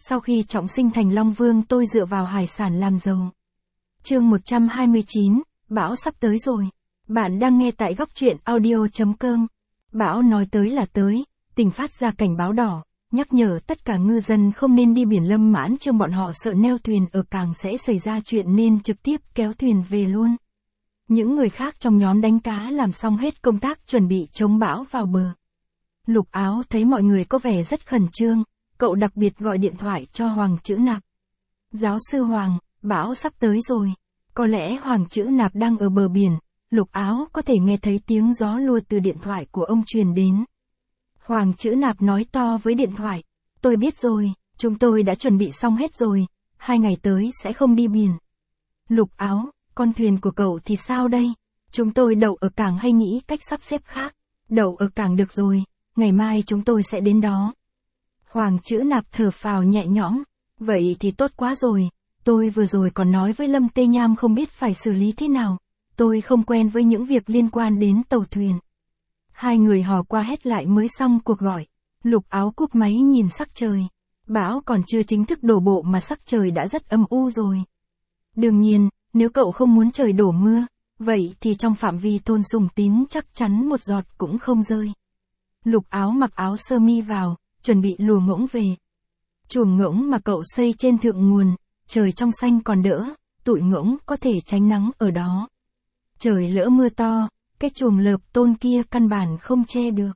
Sau khi trọng sinh thành Long Vương tôi dựa vào hải sản làm giàu. Chương 129, bão sắp tới rồi. Bạn đang nghe tại góc truyện audio.com. Bão nói tới là tới, tỉnh phát ra cảnh báo đỏ, nhắc nhở tất cả ngư dân không nên đi biển Lâm Mãn Chương, bọn họ sợ neo thuyền ở cảng sẽ xảy ra chuyện nên trực tiếp kéo thuyền về luôn. Những người khác trong nhóm đánh cá làm xong hết công tác chuẩn bị chống bão vào bờ. Lục Áo thấy mọi người có vẻ rất khẩn trương, cậu đặc biệt gọi điện thoại cho Hoàng Chữ Nạp. Giáo sư Hoàng, bão sắp tới rồi. Có lẽ Hoàng Chữ Nạp đang ở bờ biển, Lục Áo có thể nghe thấy tiếng gió lùa từ điện thoại của ông truyền đến. Hoàng Chữ Nạp nói to với điện thoại, tôi biết rồi, chúng tôi đã chuẩn bị xong hết rồi, 2 ngày tới sẽ không đi biển. Lục Áo, con thuyền của cậu thì sao đây? Chúng tôi đậu ở cảng hay nghĩ cách sắp xếp khác? Đậu ở cảng được rồi, ngày mai chúng tôi sẽ đến đó. Hoàng Chữ Nạp thở phào nhẹ nhõm, vậy thì tốt quá rồi, tôi vừa rồi còn nói với Lâm Tê Nham không biết phải xử lý thế nào, tôi không quen với những việc liên quan đến tàu thuyền. Hai người hò qua hét lại mới xong cuộc gọi. Lục Áo cúp máy nhìn sắc trời. Bão còn chưa chính thức đổ bộ mà sắc trời đã rất âm u rồi. Đương nhiên, nếu cậu không muốn trời đổ mưa, vậy thì trong phạm vi thôn Sùng Tín chắc chắn một giọt cũng không rơi. Lục Áo mặc áo sơ mi vào, chuẩn bị lùa ngỗng về. Chuồng ngỗng mà cậu xây trên thượng nguồn, trời trong xanh còn đỡ, tụi ngỗng có thể tránh nắng ở đó. Trời lỡ mưa to, cái chuồng lợp tôn kia căn bản không che được.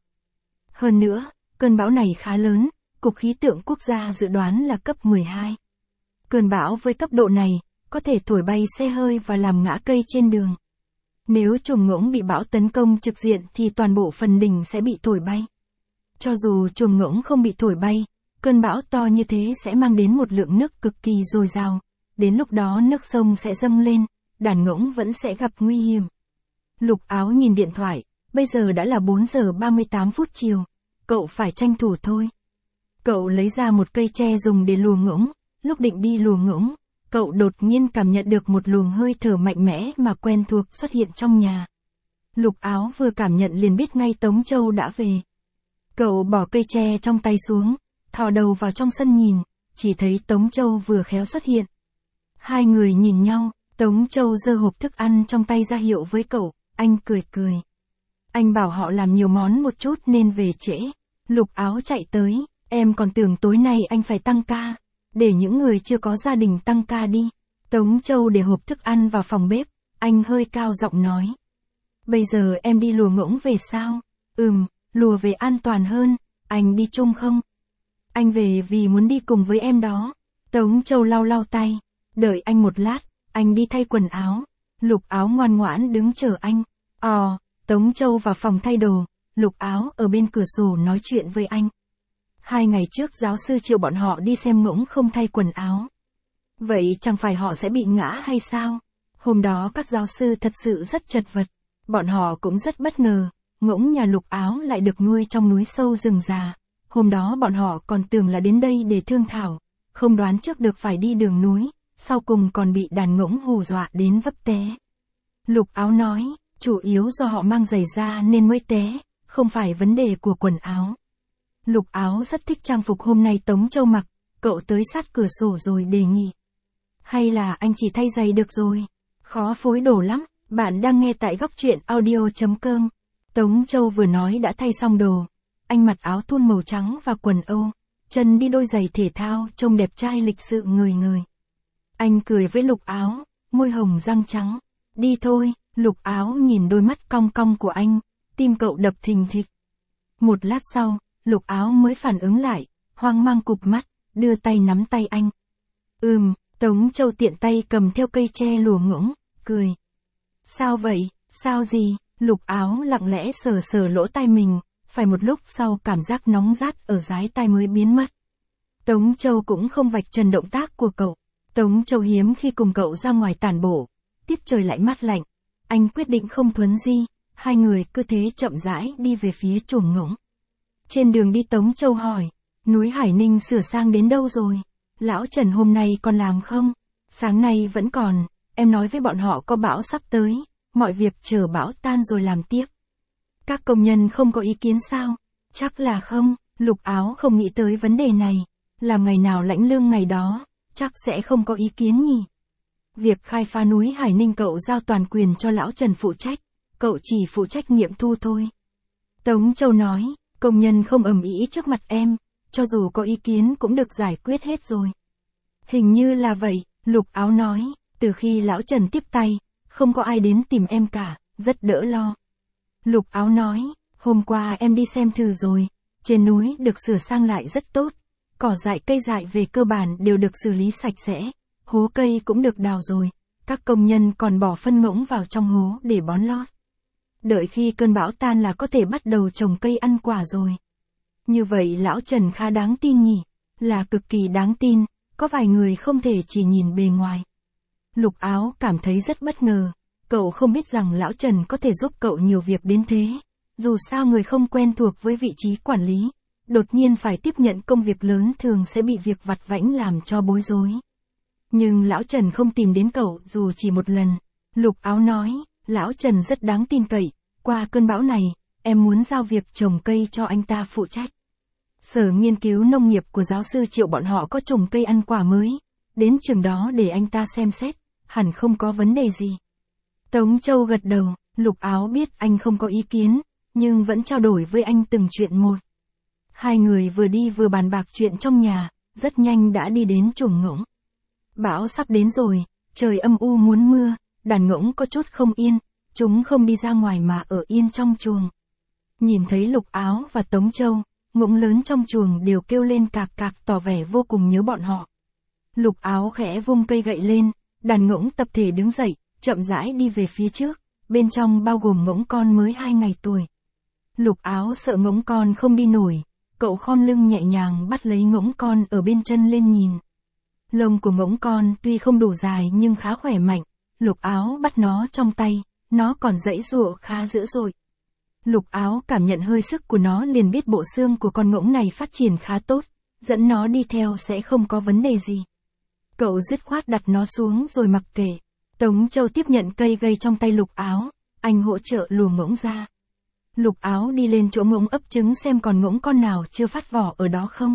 Hơn nữa, cơn bão này khá lớn, Cục Khí tượng Quốc gia dự đoán là cấp 12. Cơn bão với cấp độ này, có thể thổi bay xe hơi và làm ngã cây trên đường. Nếu chuồng ngỗng bị bão tấn công trực diện thì toàn bộ phần đỉnh sẽ bị thổi bay. Cho dù chuồng ngỗng không bị thổi bay, cơn bão to như thế sẽ mang đến một lượng nước cực kỳ dồi dào. Đến lúc đó nước sông sẽ dâng lên, đàn ngỗng vẫn sẽ gặp nguy hiểm. Lục Áo nhìn điện thoại, bây giờ đã là 4 giờ 38 phút chiều, cậu phải tranh thủ thôi. Cậu lấy ra một cây tre dùng để lùa ngỗng, lúc định đi lùa ngỗng, cậu đột nhiên cảm nhận được một luồng hơi thở mạnh mẽ mà quen thuộc xuất hiện trong nhà. Lục Áo vừa cảm nhận liền biết ngay Tống Châu đã về. Cậu bỏ cây tre trong tay xuống, thò đầu vào trong sân nhìn, chỉ thấy Tống Châu vừa khéo xuất hiện. Hai người nhìn nhau, Tống Châu giơ hộp thức ăn trong tay ra hiệu với cậu, anh cười cười. Anh bảo họ làm nhiều món một chút nên về trễ. Lục Áo chạy tới, em còn tưởng tối nay anh phải tăng ca, để những người chưa có gia đình tăng ca đi. Tống Châu để hộp thức ăn vào phòng bếp, anh hơi cao giọng nói. Bây giờ em đi lùa ngỗng về sao? Lùa về an toàn hơn, anh đi chung không? Anh về vì muốn đi cùng với em đó. Tống Châu lau lau tay, đợi anh một lát, anh đi thay quần áo. Lục Áo ngoan ngoãn đứng chờ anh. Tống Châu vào phòng thay đồ, Lục Áo ở bên cửa sổ nói chuyện với anh. 2 ngày trước giáo sư triệu bọn họ đi xem ngỗng không thay quần áo. Vậy chẳng phải họ sẽ bị ngã hay sao? Hôm đó các giáo sư thật sự rất chật vật. Bọn họ cũng rất bất ngờ, ngỗng nhà Lục Áo lại được nuôi trong núi sâu rừng già. Hôm đó bọn họ còn tưởng là đến đây để thương thảo, không đoán trước được phải đi đường núi, sau cùng còn bị đàn ngỗng hù dọa đến vấp té. Lục Áo nói, chủ yếu do họ mang giày da nên mới té, không phải vấn đề của quần áo. Lục Áo rất thích trang phục hôm nay Tống Châu mặc, cậu tới sát cửa sổ rồi đề nghị. Hay là anh chỉ thay giày được rồi, khó phối đồ lắm, bạn đang nghe tại góc truyện audio.com. Tống Châu vừa nói đã thay xong đồ, anh mặc áo thun màu trắng và quần Âu, chân đi đôi giày thể thao trông đẹp trai lịch sự ngời ngời. Anh cười với Lục Áo, môi hồng răng trắng, đi thôi. Lục Áo nhìn đôi mắt cong cong của anh, tim cậu đập thình thịch. Một lát sau, Lục Áo mới phản ứng lại, hoang mang cụp mắt, đưa tay nắm tay anh. Tống Châu tiện tay cầm theo cây tre lùa ngỗng, cười. Sao vậy, sao gì? Lục Áo lặng lẽ sờ sờ lỗ tai mình, phải một lúc sau cảm giác nóng rát ở dái tai mới biến mất. Tống Châu cũng không vạch trần động tác của cậu. Tống Châu hiếm khi cùng cậu ra ngoài tản bộ, tiết trời lại mát lạnh. Anh quyết định không thuấn di, hai người cứ thế chậm rãi đi về phía chuồng ngỗng. Trên đường đi Tống Châu hỏi, núi Hải Ninh sửa sang đến đâu rồi? Lão Trần hôm nay còn làm không? Sáng nay vẫn còn, em nói với bọn họ có bão sắp tới, mọi việc chờ bão tan rồi làm tiếp. Các công nhân không có ý kiến sao? Chắc là không, Lục Áo không nghĩ tới vấn đề này. Làm ngày nào lãnh lương ngày đó, chắc sẽ không có ý kiến nhỉ. Việc khai phá núi Hải Ninh cậu giao toàn quyền cho lão Trần phụ trách, cậu chỉ phụ trách nghiệm thu thôi. Tống Châu nói, công nhân không ầm ĩ trước mặt em, cho dù có ý kiến cũng được giải quyết hết rồi. Hình như là vậy, Lục Áo nói, từ khi lão Trần tiếp tay, không có ai đến tìm em cả, rất đỡ lo. Lục Áo nói, hôm qua em đi xem thử rồi, trên núi được sửa sang lại rất tốt, cỏ dại cây dại về cơ bản đều được xử lý sạch sẽ, hố cây cũng được đào rồi, các công nhân còn bỏ phân ngỗng vào trong hố để bón lót. Đợi khi cơn bão tan là có thể bắt đầu trồng cây ăn quả rồi. Như vậy lão Trần khá đáng tin nhỉ, là cực kỳ đáng tin, có vài người không thể chỉ nhìn bề ngoài. Lục Áo cảm thấy rất bất ngờ, cậu không biết rằng lão Trần có thể giúp cậu nhiều việc đến thế. Dù sao người không quen thuộc với vị trí quản lý, đột nhiên phải tiếp nhận công việc lớn thường sẽ bị việc vặt vãnh làm cho bối rối. Nhưng lão Trần không tìm đến cậu dù chỉ một lần. Lục Áo nói, lão Trần rất đáng tin cậy, qua cơn bão này, em muốn giao việc trồng cây cho anh ta phụ trách. Sở nghiên cứu nông nghiệp của giáo sư Triệu bọn họ có trồng cây ăn quả mới, đến chừng đó để anh ta xem xét, hẳn không có vấn đề gì. Tống Châu gật đầu, Lục Áo biết anh không có ý kiến, nhưng vẫn trao đổi với anh từng chuyện một. Hai người vừa đi vừa bàn bạc chuyện trong nhà, rất nhanh đã đi đến chuồng ngỗng. Bão sắp đến rồi, trời âm u muốn mưa, đàn ngỗng có chút không yên, chúng không đi ra ngoài mà ở yên trong chuồng. Nhìn thấy Lục Áo và Tống Châu, ngỗng lớn trong chuồng đều kêu lên cạc cạc tỏ vẻ vô cùng nhớ bọn họ. Lục Áo khẽ vung cây gậy lên, đàn ngỗng tập thể đứng dậy, chậm rãi đi về phía trước, bên trong bao gồm ngỗng con mới 2 ngày tuổi. Lục Áo sợ ngỗng con không đi nổi, cậu khom lưng nhẹ nhàng bắt lấy ngỗng con ở bên chân lên nhìn. Lông của ngỗng con tuy không đủ dài nhưng khá khỏe mạnh, Lục Áo bắt nó trong tay, nó còn giãy giụa khá dữ dội. Lục Áo cảm nhận hơi sức của nó liền biết bộ xương của con ngỗng này phát triển khá tốt, dẫn nó đi theo sẽ không có vấn đề gì. Cậu dứt khoát đặt nó xuống rồi mặc kệ. Tống Châu tiếp nhận cây gây trong tay Lục Áo, anh hỗ trợ lùa ngỗng ra. Lục Áo đi lên chỗ ngỗng ấp trứng xem còn ngỗng con nào chưa phát vỏ ở đó không.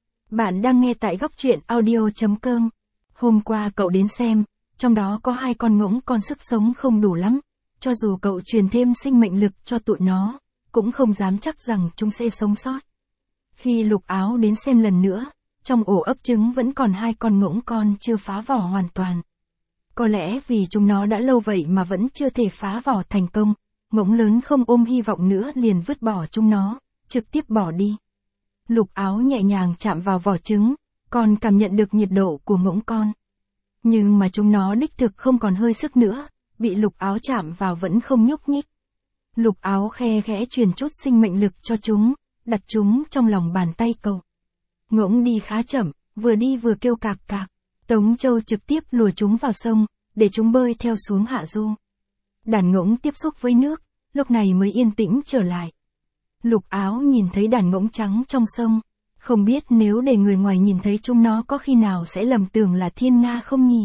Bạn đang nghe tại góc truyện audio.com. Hôm qua cậu đến xem, trong đó có 2 con ngỗng con sức sống không đủ lắm. Cho dù cậu truyền thêm sinh mệnh lực cho tụi nó, cũng không dám chắc rằng chúng sẽ sống sót. Khi Lục Áo đến xem lần nữa, trong ổ ấp trứng vẫn còn 2 con ngỗng con chưa phá vỏ hoàn toàn. Có lẽ vì chúng nó đã lâu vậy mà vẫn chưa thể phá vỏ thành công, ngỗng lớn không ôm hy vọng nữa liền vứt bỏ chúng nó, trực tiếp bỏ đi. Lục Áo nhẹ nhàng chạm vào vỏ trứng, còn cảm nhận được nhiệt độ của ngỗng con. Nhưng mà chúng nó đích thực không còn hơi sức nữa, bị Lục Áo chạm vào vẫn không nhúc nhích. Lục Áo khe khẽ truyền chút sinh mệnh lực cho chúng, đặt chúng trong lòng bàn tay cậu. Ngỗng đi khá chậm, vừa đi vừa kêu cạc cạc. Tống Châu trực tiếp lùa chúng vào sông, để chúng bơi theo xuống hạ du. Đàn ngỗng tiếp xúc với nước, lúc này mới yên tĩnh trở lại. Lục Áo nhìn thấy đàn ngỗng trắng trong sông, không biết nếu để người ngoài nhìn thấy chúng nó có khi nào sẽ lầm tưởng là thiên nga không nhỉ?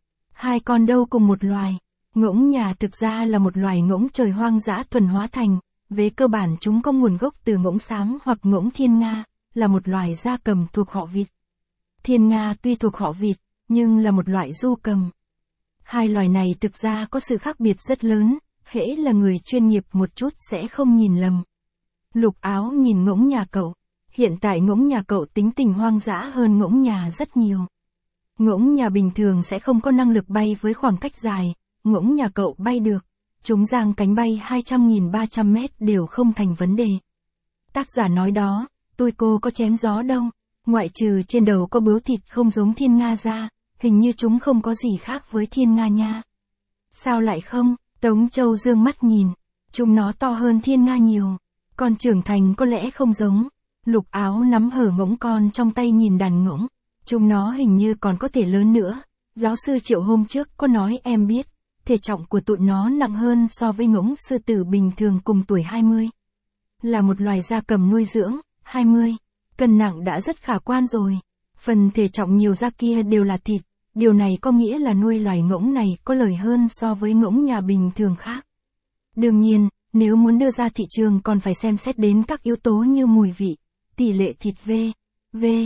2 con đâu cùng một loài. Ngỗng nhà thực ra là một loài ngỗng trời hoang dã thuần hóa thành, về cơ bản chúng có nguồn gốc từ ngỗng xám hoặc ngỗng thiên nga, là một loài gia cầm thuộc họ vịt. Thiên nga tuy thuộc họ vịt, nhưng là một loại du cầm. 2 loài này thực ra có sự khác biệt rất lớn, hễ là người chuyên nghiệp một chút sẽ không nhìn lầm. Lục Áo nhìn ngỗng nhà cậu, hiện tại ngỗng nhà cậu tính tình hoang dã hơn ngỗng nhà rất nhiều. Ngỗng nhà bình thường sẽ không có năng lực bay với khoảng cách dài, ngỗng nhà cậu bay được, chúng giang cánh bay 200.300 mét đều không thành vấn đề. Tác giả nói đó, tôi cô có chém gió đâu, ngoại trừ trên đầu có bướu thịt không giống thiên nga ra, hình như chúng không có gì khác với thiên nga nha. Sao lại không? Tống Châu dương mắt nhìn, chúng nó to hơn thiên nga nhiều, còn trưởng thành có lẽ không giống. Lục Áo nắm hở ngỗng con trong tay nhìn đàn ngỗng, chúng nó hình như còn có thể lớn nữa. Giáo sư Triệu hôm trước có nói em biết, thể trọng của tụi nó nặng hơn so với ngỗng sư tử bình thường cùng tuổi 20. Là một loài gia cầm nuôi dưỡng, 20, cân nặng đã rất khả quan rồi. Phần thể trọng nhiều ra kia đều là thịt, điều này có nghĩa là nuôi loài ngỗng này có lời hơn so với ngỗng nhà bình thường khác. Đương nhiên, nếu muốn đưa ra thị trường còn phải xem xét đến các yếu tố như mùi vị, tỷ lệ thịt V,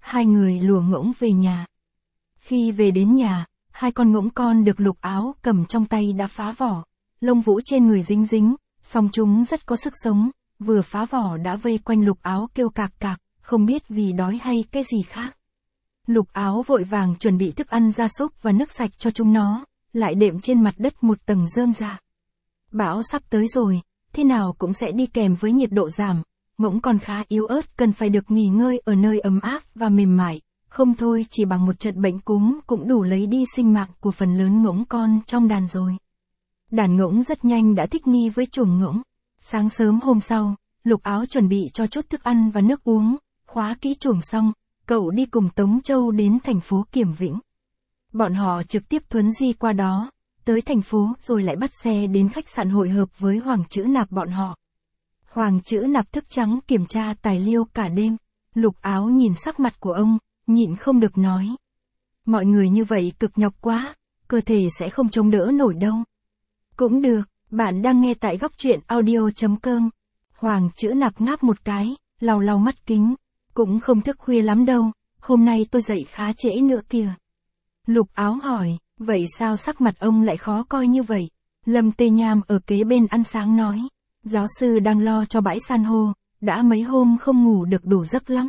hai người lùa ngỗng về nhà. Khi về đến nhà, hai con ngỗng con được Lục Áo cầm trong tay đã phá vỏ, lông vũ trên người dính dính, song chúng rất có sức sống, vừa phá vỏ đã vây quanh Lục Áo kêu cạc cạc, không biết vì đói hay cái gì khác. Lục Áo vội vàng chuẩn bị thức ăn gia súc và nước sạch cho chúng nó, lại đệm trên mặt đất một tầng rơm rạ. Bão sắp tới rồi, thế nào cũng sẽ đi kèm với nhiệt độ giảm, ngỗng còn khá yếu ớt cần phải được nghỉ ngơi ở nơi ấm áp và mềm mại, không thôi chỉ bằng một trận bệnh cúm cũng đủ lấy đi sinh mạng của phần lớn ngỗng con trong đàn rồi. Đàn ngỗng rất nhanh đã thích nghi với chuồng ngỗng. Sáng sớm hôm sau, Lục Áo chuẩn bị cho chút thức ăn và nước uống, khóa kỹ chuồng xong, cậu đi cùng Tống Châu đến thành phố Kiểm Vĩnh. Bọn họ trực tiếp thuấn di qua đó, tới thành phố rồi lại bắt xe đến khách sạn hội hợp với Hoàng Chữ Nạp bọn họ. Hoàng Chữ Nạp thức trắng kiểm tra tài liệu cả đêm. Lục Áo nhìn sắc mặt của ông, nhịn không được nói. Mọi người như vậy cực nhọc quá, cơ thể sẽ không chống đỡ nổi đâu. Cũng được, bạn đang nghe tại góc truyện audio.com. Hoàng Chữ Nạp ngáp một cái, lau lau mắt kính. Cũng không thức khuya lắm đâu, hôm nay tôi dậy khá trễ nữa kìa. Lục Áo hỏi, vậy sao sắc mặt ông lại khó coi như vậy? Lâm Tê Nham ở kế bên ăn sáng nói, giáo sư đang lo cho bãi san hô, đã mấy hôm không ngủ được đủ giấc lắm.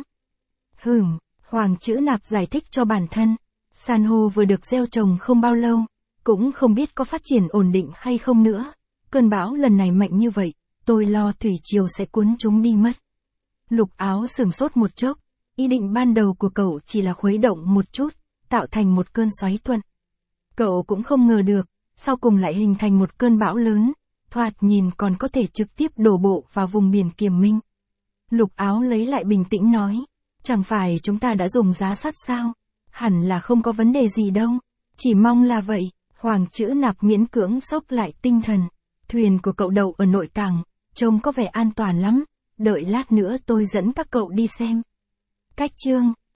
Hoàng Chữ Nạp giải thích cho bản thân, san hô vừa được gieo trồng không bao lâu, cũng không biết có phát triển ổn định hay không nữa. Cơn bão lần này mạnh như vậy, tôi lo thủy triều sẽ cuốn chúng đi mất. Lục Áo sửng sốt một chốc, ý định ban đầu của cậu chỉ là khuấy động một chút, tạo thành một cơn xoáy thuận. Cậu cũng không ngờ được, sau cùng lại hình thành một cơn bão lớn, thoạt nhìn còn có thể trực tiếp đổ bộ vào vùng biển Kiềm Minh. Lục Áo lấy lại bình tĩnh nói, chẳng phải chúng ta đã dùng giá sắt sao? Hẳn là không có vấn đề gì đâu, chỉ mong là vậy. Hoàng Chữ Nạp miễn cưỡng xốc lại tinh thần, thuyền của cậu đậu ở nội cảng, trông có vẻ an toàn lắm, đợi lát nữa tôi dẫn các cậu đi xem. Cách chương